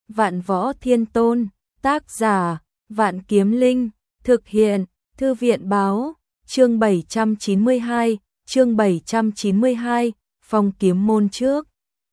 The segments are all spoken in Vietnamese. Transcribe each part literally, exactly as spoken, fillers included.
Vạn Võ Thiên Tôn, tác giả, Vạn Kiếm Linh, thực hiện, Thư viện báo, chương bảy trăm chín mươi hai, chương bảy trăm chín mươi hai, Phong Kiếm Môn trước.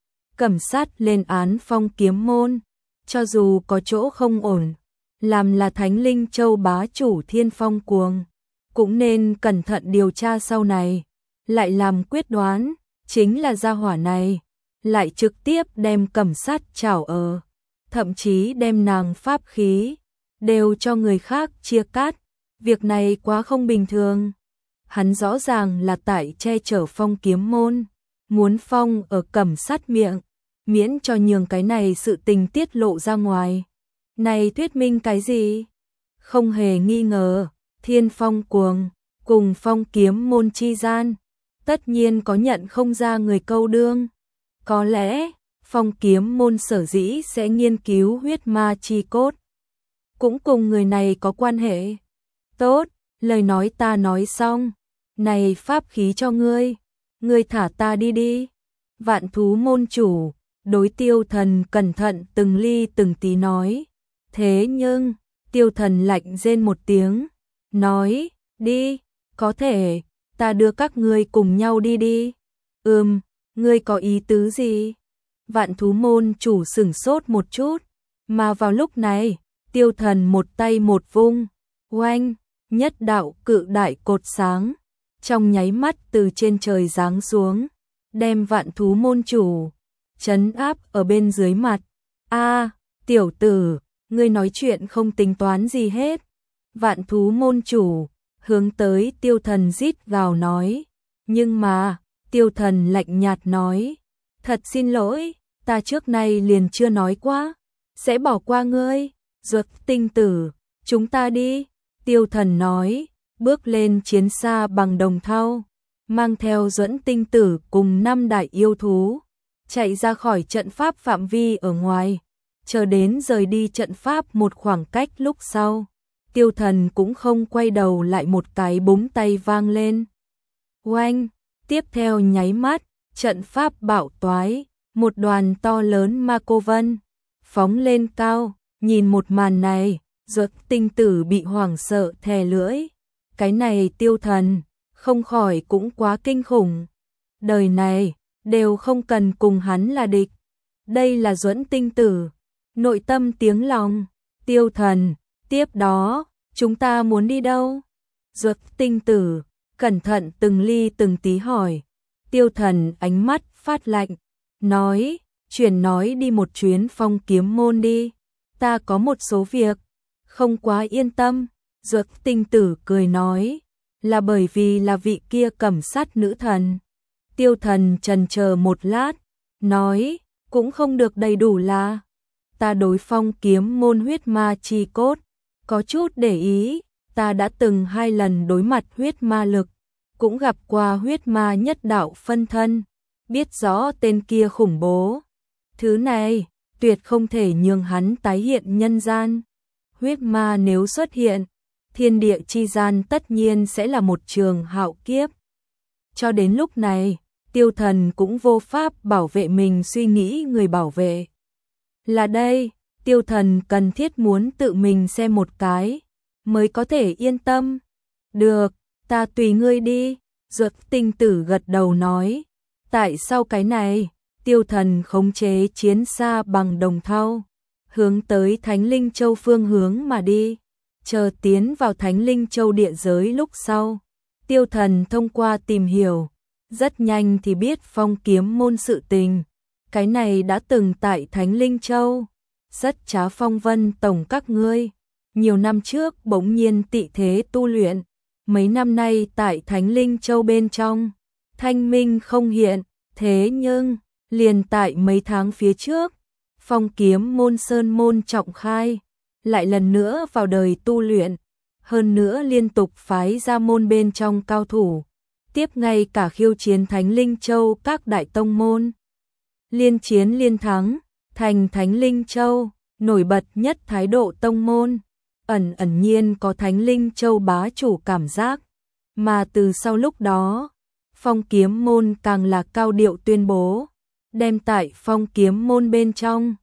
Cẩm Sát lên án Phong Kiếm Môn, cho dù có chỗ không ổn, làm là Thánh Linh Châu bá chủ Thiên Phong Cuồng, cũng nên cẩn thận điều tra sau này, lại làm quyết đoán, chính là gia hỏa này, lại trực tiếp đem Cẩm Sát trảo ở, thậm chí đem nàng pháp khí, đều cho người khác chia cắt, việc này quá không bình thường. Hắn rõ ràng là tại che chở Phong Kiếm Môn, muốn phong ở Cẩm Sát miệng, miễn cho nhường cái này sự tình tiết lộ ra ngoài. Này thuyết minh cái gì? Không hề nghi ngờ, Thiên Phong Cuồng cùng Phong Kiếm Môn chi gian, tất nhiên có nhận không ra người câu đương. Có lẽ, Phong Kiếm Môn sở dĩ sẽ nghiên cứu huyết ma chi cốt, cũng cùng người này có quan hệ. Tốt, lời nói ta nói xong, này pháp khí cho ngươi, ngươi thả ta đi đi. Vạn Thú môn chủ, đối Tiêu Thần cẩn thận từng ly từng tí nói. Thế nhưng, Tiêu Thần lạnh rên một tiếng, nói, đi, có thể, ta đưa các ngươi cùng nhau đi đi. Ừm, ngươi có ý tứ gì? Vạn Thú môn chủ sửng sốt một chút, mà vào lúc này, Tiêu Thần một tay một vung, oanh, nhất đạo cự đại cột sáng, trong nháy mắt từ trên trời giáng xuống, đem Vạn Thú môn chủ trấn áp ở bên dưới mặt. A, tiểu tử, ngươi nói chuyện không tính toán gì hết. Vạn Thú môn chủ hướng tới Tiêu Thần rít gào nói, nhưng mà, Tiêu Thần lạnh nhạt nói, thật xin lỗi, ta trước nay liền chưa nói quá, sẽ bỏ qua ngươi. Duật tinh tử, chúng ta đi. Tiêu Thần nói, bước lên chiến xa bằng đồng thau, mang theo Duẫn tinh tử cùng năm đại yêu thú, chạy ra khỏi trận pháp phạm vi ở ngoài, chờ đến rời đi trận pháp một khoảng cách lúc sau. Tiêu Thần cũng không quay đầu lại, một cái búng tay vang lên. Oanh, tiếp theo nháy mắt, trận pháp bạo toái, một đoàn to lớn ma cô vân phóng lên cao, nhìn một màn này, Duật tinh tử bị hoảng sợ thè lưỡi. Cái này Tiêu Thần, không khỏi cũng quá kinh khủng. Đời này, đều không cần cùng hắn là địch. Đây là Duẫn tinh tử, nội tâm tiếng lòng. Tiêu Thần, tiếp đó, chúng ta muốn đi đâu? Duật tinh tử, cẩn thận từng ly từng tí hỏi. Tiêu Thần ánh mắt phát lạnh, nói, chuyển nói đi một chuyến Phong Kiếm Môn đi. Ta có một số việc, không quá yên tâm. Duật tinh tử cười nói, là bởi vì là vị kia Cẩm Sát nữ thần. Tiêu Thần chần chờ một lát, nói, cũng không được đầy đủ là, ta đối Phong Kiếm Môn huyết ma chi cốt, có chút để ý, ta đã từng hai lần đối mặt huyết ma lực, cũng gặp qua huyết ma nhất đạo phân thân, biết rõ tên kia khủng bố. Thứ này, tuyệt không thể nhường hắn tái hiện nhân gian. Huyết ma nếu xuất hiện, thiên địa chi gian tất nhiên sẽ là một trường hạo kiếp. Cho đến lúc này, Tiêu Thần cũng vô pháp bảo vệ mình, suy nghĩ người bảo vệ. Là đây, Tiêu Thần cần thiết muốn tự mình xem một cái, mới có thể yên tâm. Được, ta tùy ngươi đi. Duật tinh tử gật đầu nói. Tại sao cái này? Tiêu Thần khống chế chiến xa bằng đồng thau, hướng tới Thánh Linh Châu phương hướng mà đi. Chờ tiến vào Thánh Linh Châu địa giới lúc sau, Tiêu Thần thông qua tìm hiểu, rất nhanh thì biết Phong Kiếm Môn sự tình. Cái này đã từng tại Thánh Linh Châu, rất trá phong vân tổng các ngươi. Nhiều năm trước bỗng nhiên tị thế tu luyện, mấy năm nay tại Thánh Linh Châu bên trong, thanh minh không hiện, thế nhưng, liền tại mấy tháng phía trước, Phong Kiếm Môn sơn môn trọng khai, lại lần nữa vào đời tu luyện, hơn nữa liên tục phái ra môn bên trong cao thủ, tiếp ngay cả khiêu chiến Thánh Linh Châu các đại tông môn. Liên chiến liên thắng, thành Thánh Linh Châu, nổi bật nhất thái độ tông môn, ẩn ẩn nhiên có Thánh Linh Châu bá chủ cảm giác, mà từ sau lúc đó, Phong Kiếm Môn càng là cao điệu tuyên bố, đem tại Phong Kiếm Môn bên trong,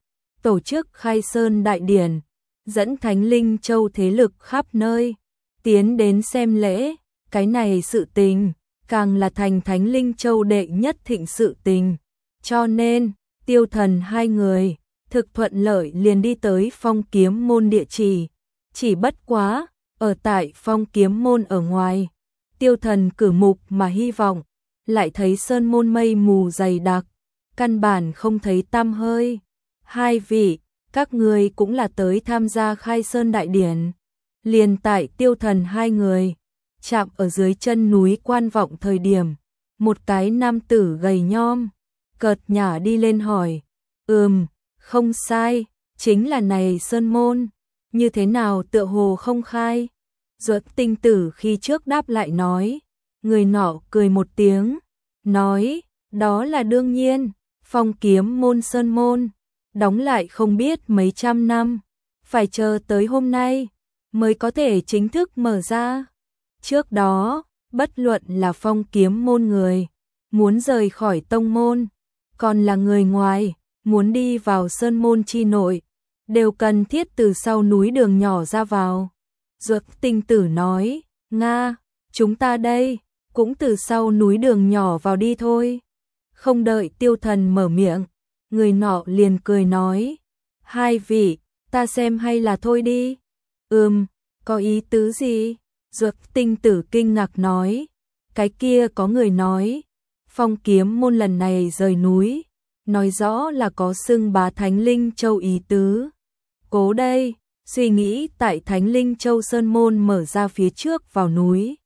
tổ chức khai sơn đại điển, dẫn Thánh Linh Châu thế lực khắp nơi, tiến đến xem lễ, cái này sự tình, càng là thành Thánh Linh Châu đệ nhất thịnh sự tình. Cho nên, Tiêu Thần hai người, thực thuận lợi liền đi tới Phong Kiếm Môn địa chỉ, chỉ bất quá, ở tại Phong Kiếm Môn ở ngoài, Tiêu Thần cử mục mà hy vọng, lại thấy sơn môn mây mù dày đặc, căn bản không thấy tăm hơi. Hai vị, các người cũng là tới tham gia khai sơn đại điển. Liền tại Tiêu Thần hai người, chạm ở dưới chân núi Quan Vọng thời điểm, một cái nam tử gầy nhom, cợt nhả đi lên hỏi, ừm, không sai, chính là này sơn môn, như thế nào tựa hồ không khai. Duật Tinh Tử khi trước đáp lại nói, người nọ cười một tiếng, nói, đó là đương nhiên, Phong Kiếm Môn sơn môn, đóng lại không biết mấy trăm năm, phải chờ tới hôm nay, mới có thể chính thức mở ra. Trước đó, bất luận là Phong Kiếm Môn người, muốn rời khỏi tông môn, còn là người ngoài, muốn đi vào sơn môn chi nội, đều cần thiết từ sau núi đường nhỏ ra vào. Duật Tinh Tử nói, Nga, chúng ta đây, cũng từ sau núi đường nhỏ vào đi thôi. Không đợi Tiêu Thần mở miệng, người nọ liền cười nói, hai vị, ta xem hay là thôi đi. Ừm, có ý tứ gì? Duật Tinh Tử kinh ngạc nói, cái kia có người nói, Phong Kiếm Môn lần này rời núi, nói rõ là có xưng bá Thánh Linh Châu ý tứ. Cố đây, suy nghĩ tại Thánh Linh Châu sơn môn mở ra phía trước vào núi,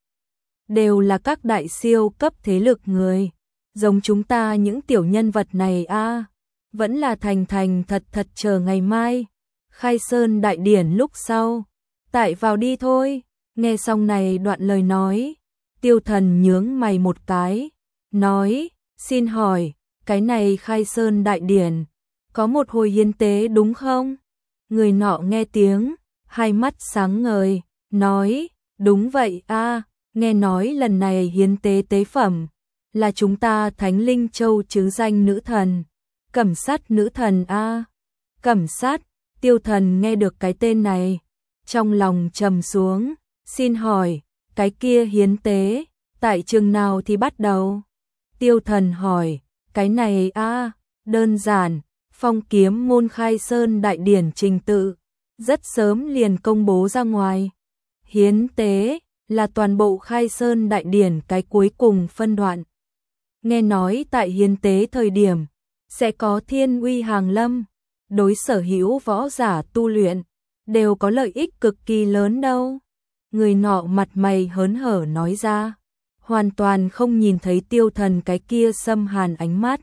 đều là các đại siêu cấp thế lực người, giống chúng ta những tiểu nhân vật này a, vẫn là thành thành thật thật chờ ngày mai, khai sơn đại điển lúc sau, tại vào đi thôi. Nghe xong này đoạn lời nói, Tiêu Thần nhướng mày một cái, nói, xin hỏi, cái này khai sơn đại điển, có một hồi hiến tế đúng không? Người nọ nghe tiếng, hai mắt sáng ngời, nói, đúng vậy a, nghe nói lần này hiến tế tế phẩm, là chúng ta Thánh Linh Châu chứ danh nữ thần, Cẩm Sát nữ thần a. Cẩm Sát, Tiêu Thần nghe được cái tên này, trong lòng trầm xuống, xin hỏi, cái kia hiến tế, tại trường nào thì bắt đầu? Tiêu Thần hỏi, cái này a, đơn giản, Phong Kiếm Môn khai sơn đại điển trình tự, rất sớm liền công bố ra ngoài. Hiến tế là toàn bộ khai sơn đại điển cái cuối cùng phân đoạn. Nghe nói tại hiến tế thời điểm, sẽ có thiên uy hàng lâm, đối sở hữu võ giả tu luyện, đều có lợi ích cực kỳ lớn đâu. Người nọ mặt mày hớn hở nói ra, hoàn toàn không nhìn thấy Tiêu Thần cái kia xâm hàn ánh mắt.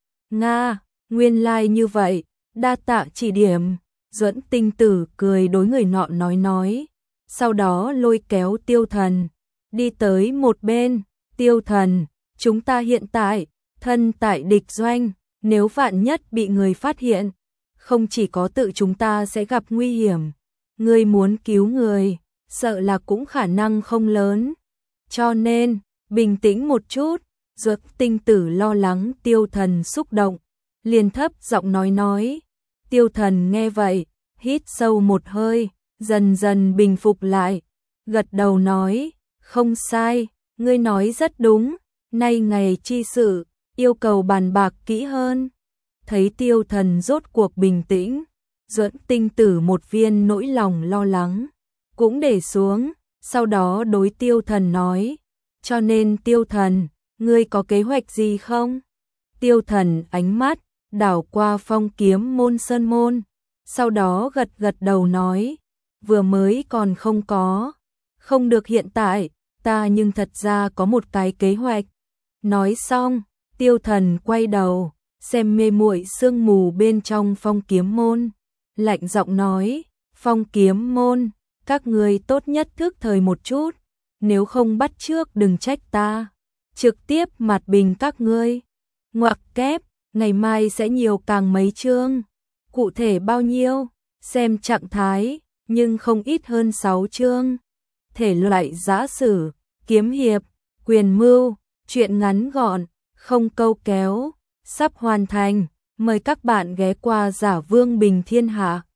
Nga, nguyên lai like như vậy, đa tạ chỉ điểm. Duẫn Tinh Tử cười đối người nọ nói nói, sau đó lôi kéo Tiêu Thần, đi tới một bên. Tiêu Thần, chúng ta hiện tại, thân tại địch doanh, nếu vạn nhất bị người phát hiện, không chỉ có tự chúng ta sẽ gặp nguy hiểm, người muốn cứu người, sợ là cũng khả năng không lớn. Cho nên, bình tĩnh một chút. Duẫn Tinh Tử lo lắng Tiêu Thần xúc động, liền thấp giọng nói nói. Tiêu Thần nghe vậy, hít sâu một hơi, dần dần bình phục lại, gật đầu nói, không sai, ngươi nói rất đúng, nay ngày chi sự, yêu cầu bàn bạc kỹ hơn. Thấy Tiêu Thần rốt cuộc bình tĩnh, Duẫn Tinh Tử một viên nỗi lòng lo lắng cũng để xuống, sau đó đối Tiêu Thần nói, cho nên Tiêu Thần, ngươi có kế hoạch gì không? Tiêu Thần ánh mắt đảo qua Phong Kiếm Môn sơn môn, sau đó gật gật đầu nói, vừa mới còn không có, không được hiện tại, ta nhưng thật ra có một cái kế hoạch. Nói xong, Tiêu Thần quay đầu, xem mê muội sương mù bên trong Phong Kiếm Môn, lạnh giọng nói, Phong Kiếm Môn, các người tốt nhất thức thời một chút, nếu không bắt trước đừng trách ta, trực tiếp mặt bình các ngươi. Ngoặc kép, ngày mai sẽ nhiều càng mấy chương, cụ thể bao nhiêu, xem trạng thái, nhưng không ít hơn sáu chương. Thể loại giã sử, kiếm hiệp, quyền mưu, truyện ngắn gọn, không câu kéo, sắp hoàn thành. Mời các bạn ghé qua Giả Vương Bình Thiên Hạ.